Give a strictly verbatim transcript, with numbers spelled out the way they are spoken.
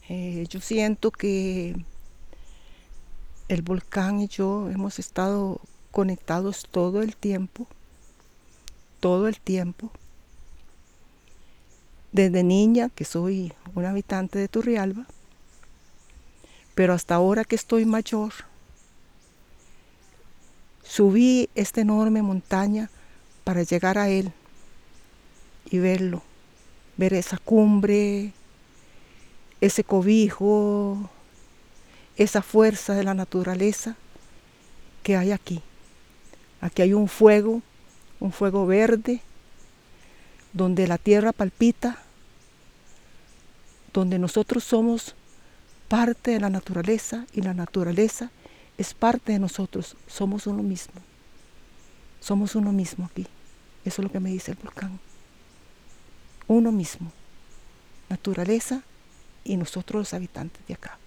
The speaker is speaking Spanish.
Eh, yo siento que el volcán y yo hemos estado conectados todo el tiempo, todo el tiempo. Desde niña, que soy un habitante de Turrialba, pero hasta ahora que estoy mayor, subí esta enorme montaña para llegar a él y verlo, ver esa cumbre, ese cobijo, esa fuerza de la naturaleza que hay aquí. Aquí hay un fuego, un fuego verde, donde la tierra palpita, donde nosotros somos parte de la naturaleza y la naturaleza es parte de nosotros, somos uno mismo, somos uno mismo aquí. Eso es lo que me dice el volcán. Uno mismo, naturaleza y nosotros los habitantes de acá.